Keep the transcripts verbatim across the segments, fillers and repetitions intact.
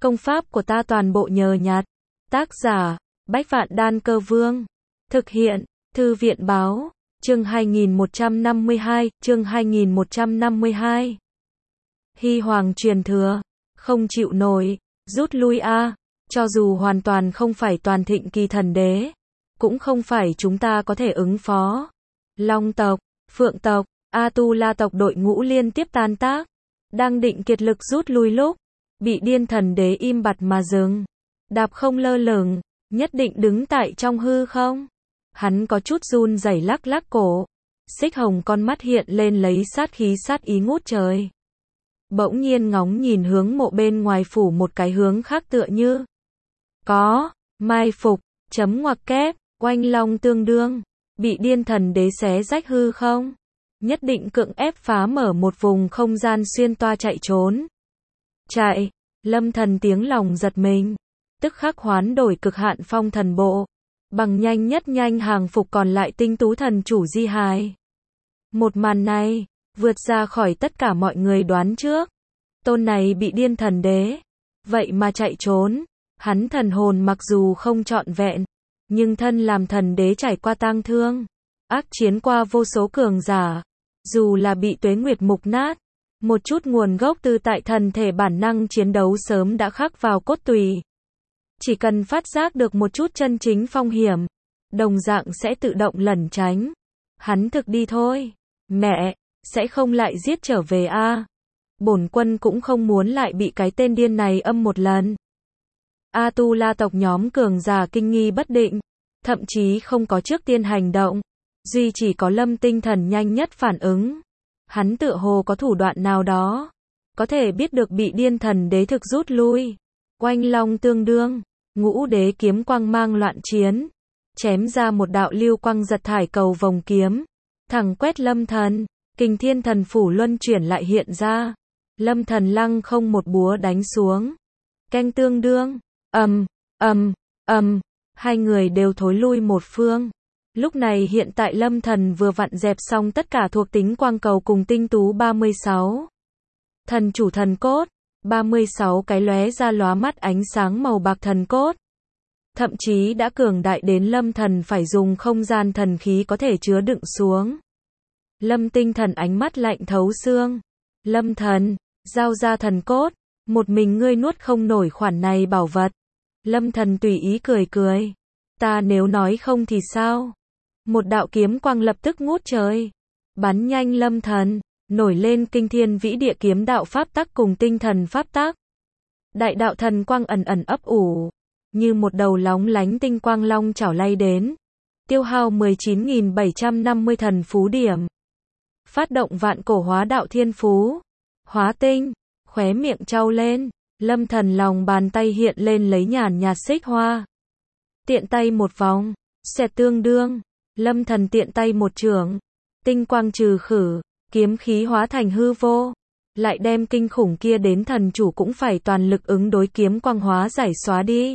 Công pháp của ta toàn bộ nhờ nhặt. Tác giả, Bách Vạn Đan Cơ Vương. Thực hiện, Thư viện Báo. Chương hai nghìn một trăm năm mươi hai, chương hai nghìn một trăm năm mươi hai. Hy Hoàng truyền thừa. Không chịu nổi, rút lui a. Cho dù hoàn toàn không phải toàn thịnh kỳ thần đế, cũng không phải chúng ta có thể ứng phó. Long tộc, Phượng tộc, Atula tộc đội ngũ liên tiếp tan tác. Đang định kiệt lực rút lui lúc, bị điên thần đế im bặt mà dừng. Đạp không lơ lửng, nhất định đứng tại trong hư không. Hắn có chút run rẩy lắc lắc cổ. Xích hồng con mắt hiện lên lấy sát khí sát ý ngút trời. Bỗng nhiên ngóng nhìn hướng mộ bên ngoài phủ một cái hướng khác tựa như có, mai phục, chấm ngoặc kép, oanh long tương đương, bị điên thần đế xé rách hư không. Nhất định cưỡng ép phá mở một vùng không gian xuyên toa chạy trốn. Chạy, Lâm Thần tiếng lòng giật mình, tức khắc hoán đổi cực hạn phong thần bộ, bằng nhanh nhất nhanh hàng phục còn lại tinh tú thần chủ di hài. Một màn này, vượt ra khỏi tất cả mọi người đoán trước. Tôn này bị điên thần đế, vậy mà chạy trốn. Hắn thần hồn mặc dù không trọn vẹn, nhưng thân làm thần đế trải qua tang thương, ác chiến qua vô số cường giả, dù là bị tuế nguyệt mục nát, một chút nguồn gốc từ tại thần thể bản năng chiến đấu sớm đã khắc vào cốt tùy. Chỉ cần phát giác được một chút chân chính phong hiểm, đồng dạng sẽ tự động lẩn tránh. Hắn thực đi thôi. Mẹ, sẽ không lại giết trở về a. Bổn quân cũng không muốn lại bị cái tên điên này âm một lần. Atula tộc nhóm cường giả kinh nghi bất định, thậm chí không có trước tiên hành động, duy chỉ có Lâm Tinh Thần nhanh nhất phản ứng. Hắn tựa hồ có thủ đoạn nào đó, có thể biết được bị điên thần đế thực rút lui. Oanh long tương đương, ngũ đế kiếm quang mang loạn chiến, chém ra một đạo lưu quang giật thải cầu vòng kiếm, thẳng quét Lâm Thần. Kình Thiên Thần Phủ luân chuyển lại hiện ra, Lâm Thần lăng không một búa đánh xuống. Canh tương đương, ầm, ầm, ầm, hai người đều thối lui một phương. Lúc này hiện tại Lâm Thần vừa vặn dẹp xong tất cả thuộc tính quang cầu cùng tinh tú ba mươi sáu. Thần chủ thần cốt, ba mươi sáu cái lóe ra lóa mắt ánh sáng màu bạc thần cốt. Thậm chí đã cường đại đến Lâm Thần phải dùng không gian thần khí có thể chứa đựng xuống. Lâm Tinh Thần ánh mắt lạnh thấu xương. Lâm Thần, giao ra thần cốt, một mình ngươi nuốt không nổi khoản này bảo vật. Lâm Thần tùy ý cười cười. Ta nếu nói không thì sao? Một đạo kiếm quang lập tức ngút trời, bắn nhanh Lâm Thần, nổi lên kinh thiên vĩ địa kiếm đạo pháp tắc cùng tinh thần pháp tắc. Đại đạo thần quang ẩn ẩn ấp ủ, như một đầu lóng lánh tinh quang long chảo lay đến. Tiêu hao mười chín nghìn bảy trăm năm mươi thần phú điểm. Phát động vạn cổ hóa đạo thiên phú. Hóa tinh, khóe miệng trao lên, Lâm Thần lòng bàn tay hiện lên lấy nhàn nhạt xích hoa. Tiện tay một vòng, xẹt tương đương, Lâm Thần tiện tay một chưởng, tinh quang trừ khử, kiếm khí hóa thành hư vô, lại đem kinh khủng kia đến thần chủ cũng phải toàn lực ứng đối kiếm quang hóa giải xóa đi.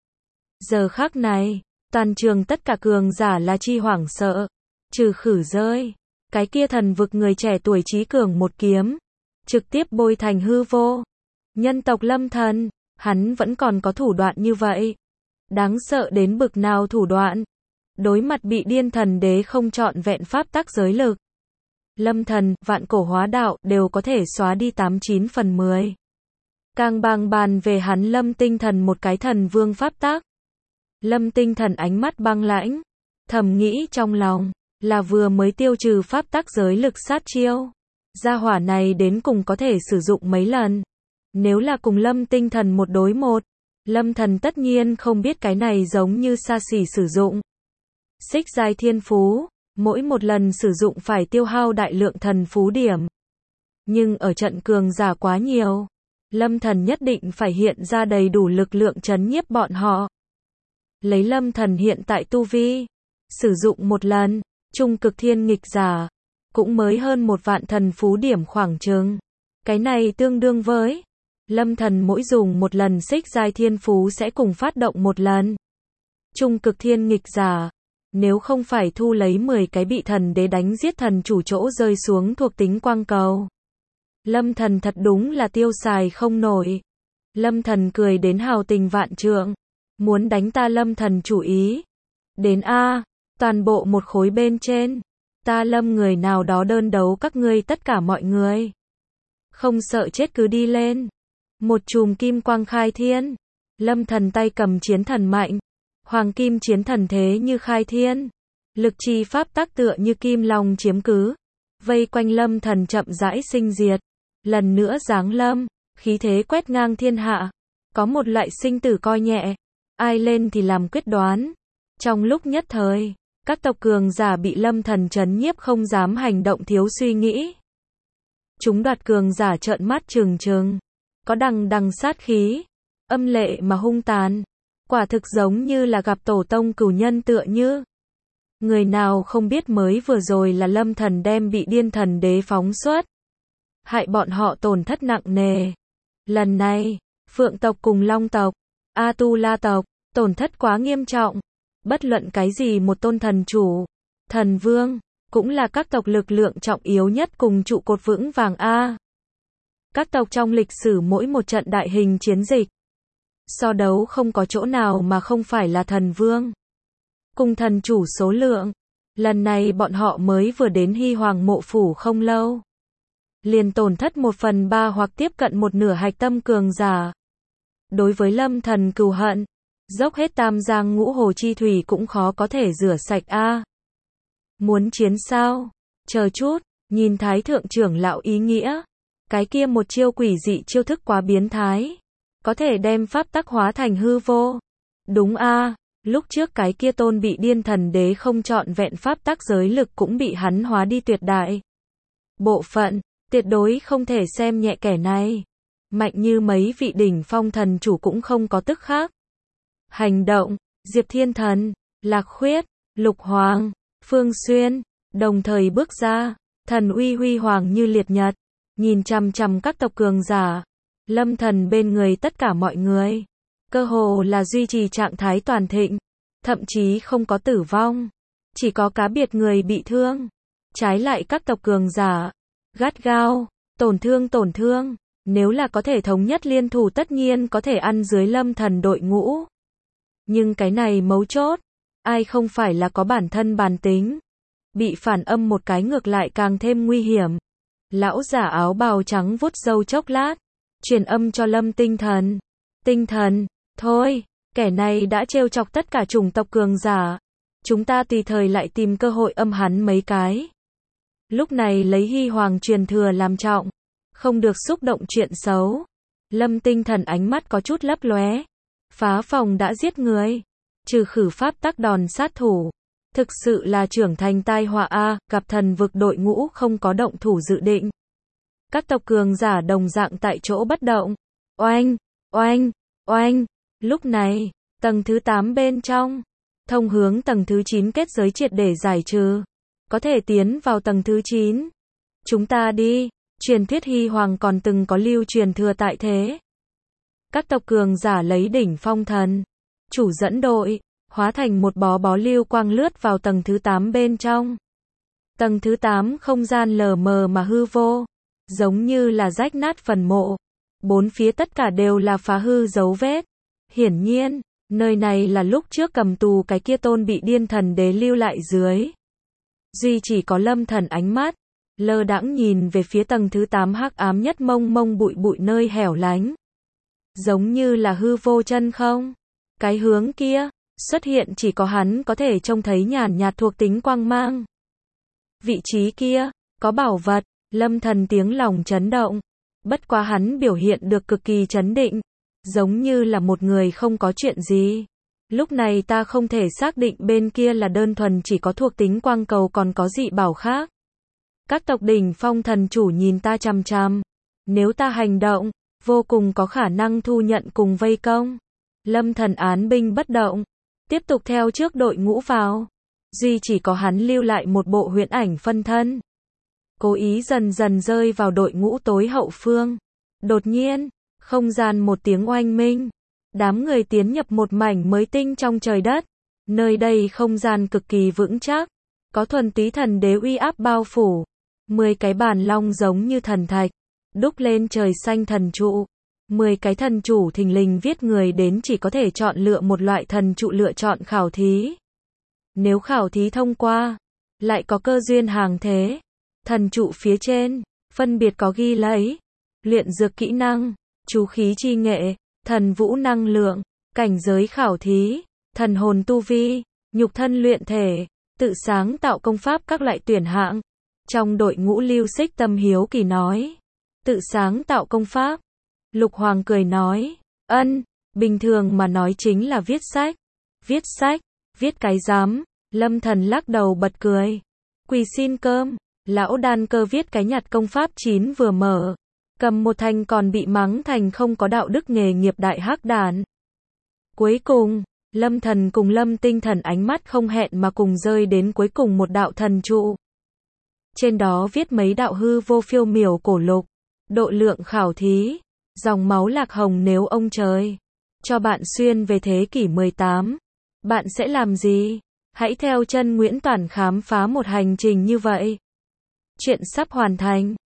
Giờ khắc này, toàn trường tất cả cường giả là chi hoảng sợ, trừ khử rơi, cái kia thần vực người trẻ tuổi trí cường một kiếm, trực tiếp bôi thành hư vô. Nhân tộc Lâm Thần, hắn vẫn còn có thủ đoạn như vậy. Đáng sợ đến bực nào thủ đoạn. Đối mặt bị điên thần đế không trọn vẹn pháp tắc giới lực. Lâm Thần, vạn cổ hóa đạo đều có thể xóa đi tám chín phần mười. Càng bàng bàn về hắn Lâm Tinh Thần một cái thần vương pháp tắc. Lâm Tinh Thần ánh mắt băng lãnh, thầm nghĩ trong lòng, là vừa mới tiêu trừ pháp tắc giới lực sát chiêu. Gia hỏa này đến cùng có thể sử dụng mấy lần. Nếu là cùng Lâm Tinh Thần một đối một, Lâm Thần tất nhiên không biết cái này giống như xa xỉ sử dụng. Xích giai thiên phú, mỗi một lần sử dụng phải tiêu hao đại lượng thần phú điểm. Nhưng ở trận cường giả quá nhiều, Lâm Thần nhất định phải hiện ra đầy đủ lực lượng trấn nhiếp bọn họ. Lấy Lâm Thần hiện tại tu vi, sử dụng một lần, trung cực thiên nghịch giả, cũng mới hơn một vạn thần phú điểm khoảng chừng. Cái này tương đương với Lâm Thần mỗi dùng một lần xích giai thiên phú sẽ cùng phát động một lần. Trung cực thiên nghịch giả, nếu không phải thu lấy mười cái bị thần đế đánh giết thần chủ chỗ rơi xuống thuộc tính quang cầu, Lâm Thần thật đúng là tiêu xài không nổi. Lâm Thần cười đến hào tình vạn trượng. Muốn đánh ta Lâm Thần chủ ý. Đến a, toàn bộ một khối bên trên. Ta Lâm người nào đó đơn đấu các ngươi tất cả mọi người. Không sợ chết cứ đi lên. Một chùm kim quang khai thiên. Lâm Thần tay cầm chiến thần mạnh. Hoàng kim chiến thần thế như khai thiên. Lực chi pháp tác tựa như kim long chiếm cứ. Vây quanh Lâm Thần chậm rãi sinh diệt. Lần nữa giáng lâm. Khí thế quét ngang thiên hạ. Có một loại sinh tử coi nhẹ. Ai lên thì làm quyết đoán. Trong lúc nhất thời, các tộc cường giả bị Lâm Thần trấn nhiếp không dám hành động thiếu suy nghĩ. Chúng đoạt cường giả trợn mắt trừng trừng. Có đằng đằng sát khí. Âm lệ mà hung tàn. Quả thực giống như là gặp tổ tông cửu nhân tựa như. Người nào không biết mới vừa rồi là Lâm Thần đem bị điên thần đế phóng xuất. Hại bọn họ tổn thất nặng nề. Lần này, Phượng tộc cùng Long tộc, A-tu-la tộc, tổn thất quá nghiêm trọng. Bất luận cái gì một tôn thần chủ, thần vương, cũng là các tộc lực lượng trọng yếu nhất cùng trụ cột vững vàng A. Các tộc trong lịch sử mỗi một trận đại hình chiến dịch. So đấu không có chỗ nào mà không phải là thần vương. Cùng thần chủ số lượng. Lần này bọn họ mới vừa đến Hy Hoàng mộ phủ không lâu. Liền tổn thất một phần ba hoặc tiếp cận một nửa hạch tâm cường giả. Đối với Lâm Thần cừu hận, dốc hết tam giang ngũ hồ chi thủy cũng khó có thể rửa sạch a. Muốn chiến sao? Chờ chút, nhìn Thái thượng trưởng lão ý nghĩa. Cái kia một chiêu quỷ dị chiêu thức quá biến thái. Có thể đem pháp tắc hóa thành hư vô. Đúng a, lúc trước cái kia tôn bị điên thần đế không trọn vẹn pháp tắc giới lực cũng bị hắn hóa đi tuyệt đại. Bộ phận, tuyệt đối không thể xem nhẹ kẻ này. Mạnh như mấy vị đỉnh phong thần chủ cũng không có tức khác. Hành động, Diệp Thiên Thần, Lạc Khuyết, Lục Hoàng, Phương Xuyên, đồng thời bước ra, thần uy huy hoàng như liệt nhật, nhìn chằm chằm các tộc cường giả, Lâm Thần bên người tất cả mọi người, cơ hồ là duy trì trạng thái toàn thịnh, thậm chí không có tử vong, chỉ có cá biệt người bị thương, trái lại các tộc cường giả, gắt gao, tổn thương tổn thương, nếu là có thể thống nhất liên thủ tất nhiên có thể ăn dưới Lâm Thần đội ngũ. Nhưng cái này mấu chốt, ai không phải là có bản thân bản tính. Bị phản âm một cái ngược lại càng thêm nguy hiểm. Lão giả áo bào trắng vuốt râu chốc lát, truyền âm cho Lâm Tinh Thần. Tinh Thần, thôi, kẻ này đã trêu chọc tất cả chủng tộc cường giả. Chúng ta tùy thời lại tìm cơ hội âm hắn mấy cái. Lúc này lấy Hy Hoàng truyền thừa làm trọng, không được xúc động chuyện xấu. Lâm Tinh Thần ánh mắt có chút lấp lóe. Phá phòng đã giết người, trừ khử pháp tắc đòn sát thủ. Thực sự là trưởng thành tai họa a, gặp thần vực đội ngũ không có động thủ dự định. Các tộc cường giả đồng dạng tại chỗ bất động. Oanh, oanh, oanh. Lúc này, tầng thứ tám bên trong, thông hướng tầng thứ chín kết giới triệt để giải trừ. Có thể tiến vào tầng thứ chín. Chúng ta đi, truyền thuyết Hy Hoàng còn từng có lưu truyền thừa tại thế. Các tộc cường giả lấy đỉnh phong thần chủ dẫn đội, hóa thành một bó bó lưu quang lướt vào tầng thứ tám bên trong. Tầng thứ tám không gian lờ mờ mà hư vô, giống như là rách nát phần mộ. Bốn phía tất cả đều là phá hư dấu vết. Hiển nhiên, nơi này là lúc trước cầm tù cái kia tôn bị điên thần đế lưu lại dưới. Duy chỉ có Lâm Thần ánh mắt lơ đãng nhìn về phía tầng thứ tám hắc ám nhất mông mông bụi bụi nơi hẻo lánh. Giống như là hư vô chân không. Cái hướng kia, xuất hiện chỉ có hắn có thể trông thấy nhàn nhạt thuộc tính quang mang. Vị trí kia, có bảo vật, Lâm Thần tiếng lòng chấn động. Bất quá hắn biểu hiện được cực kỳ chấn định. Giống như là một người không có chuyện gì. Lúc này ta không thể xác định bên kia là đơn thuần chỉ có thuộc tính quang cầu còn có dị bảo khác. Các tộc đỉnh phong thần chủ nhìn ta chằm chằm. Nếu ta hành động, vô cùng có khả năng thu nhận cùng vây công. Lâm Thần án binh bất động, tiếp tục theo trước đội ngũ vào. Duy chỉ có hắn lưu lại một bộ huyễn ảnh phân thân. Cố ý dần dần rơi vào đội ngũ tối hậu phương. Đột nhiên, không gian một tiếng oanh minh. Đám người tiến nhập một mảnh mới tinh trong trời đất. Nơi đây không gian cực kỳ vững chắc. Có thuần túy thần đế uy áp bao phủ. Mười cái bàn long giống như thần thạch. Đúc lên trời xanh thần trụ. mười cái thần chủ thình lình viết người đến chỉ có thể chọn lựa một loại thần trụ lựa chọn khảo thí. Nếu khảo thí thông qua, lại có cơ duyên hàng thế. Thần trụ phía trên, phân biệt có ghi lấy, luyện dược kỹ năng, chú khí chi nghệ, thần vũ năng lượng, cảnh giới khảo thí, thần hồn tu vi, nhục thân luyện thể, tự sáng tạo công pháp các loại tuyển hạng. Trong đội ngũ Lưu Xích Tâm hiếu kỳ nói, tự sáng tạo công pháp. Lục Hoàng cười nói, ân, bình thường mà nói chính là viết sách. Viết sách, viết cái dám. Lâm Thần lắc đầu bật cười. Quỳ xin cơm, lão đan cơ viết cái nhặt công pháp chín vừa mở. Cầm một thành còn bị mắng thành không có đạo đức nghề nghiệp đại hắc đàn. Cuối cùng, Lâm Thần cùng Lâm Tinh Thần ánh mắt không hẹn mà cùng rơi đến cuối cùng một đạo thần trụ. Trên đó viết mấy đạo hư vô phiêu miểu cổ lục, độ lượng khảo thí, dòng máu lạc hồng nếu ông trời cho bạn xuyên về thế kỷ mười tám, bạn sẽ làm gì? Hãy theo chân Nguyễn Toản khám phá một hành trình như vậy. Chuyện sắp hoàn thành.